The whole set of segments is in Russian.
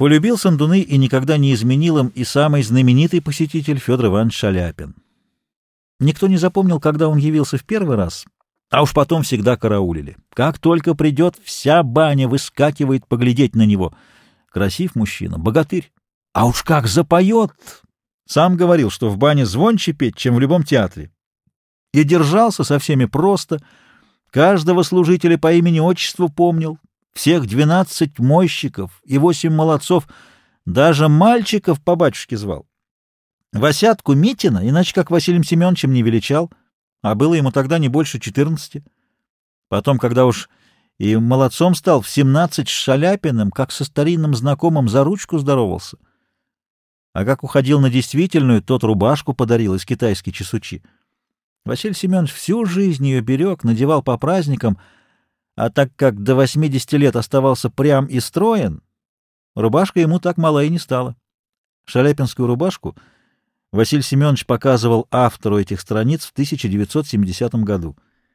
Полюбил Сандуны и никогда не изменил им и самый знаменитый посетитель Федор Иванович Шаляпин. Никто не запомнил, когда он явился в первый раз, а уж потом всегда караулили. Как только придет, вся баня выскакивает поглядеть на него. Красив мужчина, богатырь. А уж как запоет! Сам говорил, что в бане звонче петь, чем в любом театре. И держался со всеми просто, каждого служителя по имени-отчеству помнил, всех 12 мойщиков и 8 молодцов, даже мальчиков по батюшке звал. Васятку Митина, иначе как Василием Семеновичем не величал, а было ему тогда не больше 14. Потом, когда уж и молодцом стал, в 17 с Шаляпиным, как со старинным знакомым, за ручку здоровался. А как уходил на действительную, тот рубашку подарил из китайской чесучи. Василий Семенович всю жизнь ее берег, надевал по праздникам, а так как до 80 лет оставался прям и строен, рубашка ему так мала и не стала. Шаляпинскую рубашку Василий Семенович показывал автору этих страниц в 1970 году.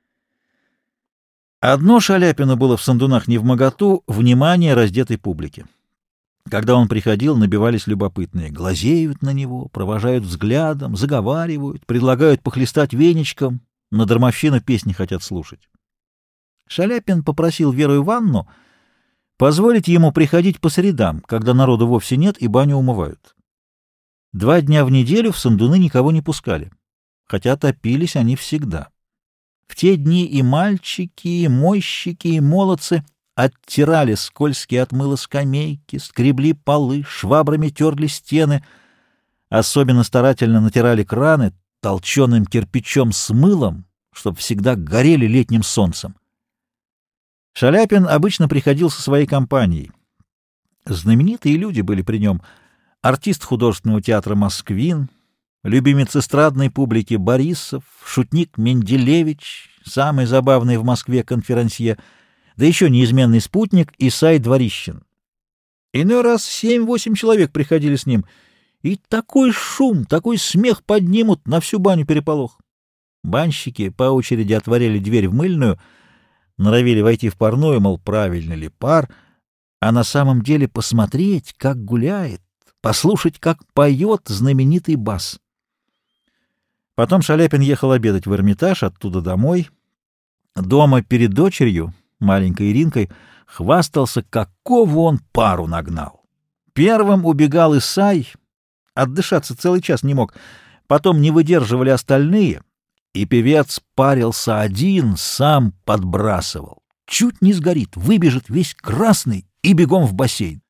Одно Шаляпину было в Сандунах невмоготу — внимание раздетой публики. Когда он приходил, набивались любопытные, глазеют на него, провожают взглядом, заговаривают, предлагают похлестать веничком, на дармовщину песни хотят слушать. Шаляпин попросил Веру Ивановну позволить ему приходить по средам, когда народу вовсе нет и баню умывают. 2 дня в неделю в Сандуны никого не пускали, хотя топились они всегда. В те дни и мальчики, и мойщики, и молодцы оттирали скользкие от мыла скамейки, скребли полы, швабрами терли стены, особенно старательно натирали краны толченым кирпичом с мылом, чтоб всегда горели летним солнцем. Шаляпин обычно приходил со своей компанией. Знаменитые люди были при нем: артист художественного театра «Москвин», любимец эстрадной публики Борисов, шутник Менделевич, самый забавный в Москве конферансье, да еще неизменный спутник Исай Дворищин. Иной раз 7-8 человек приходили с ним, и такой шум, такой смех поднимут, на всю баню переполох. Банщики по очереди отворяли дверь в мыльную, норовили войти в парную, мол, правильный ли пар, а на самом деле посмотреть, как гуляет, послушать, как поет знаменитый бас. Потом Шаляпин ехал обедать в Эрмитаж, оттуда домой. Дома перед дочерью, маленькой Иринкой, хвастался, какого он пару нагнал. Первым убегал Исай, отдышаться целый час не мог. Потом не выдерживали остальные, и певец парился один, сам подбрасывал. Чуть не сгорит, выбежит весь красный и бегом в бассейн.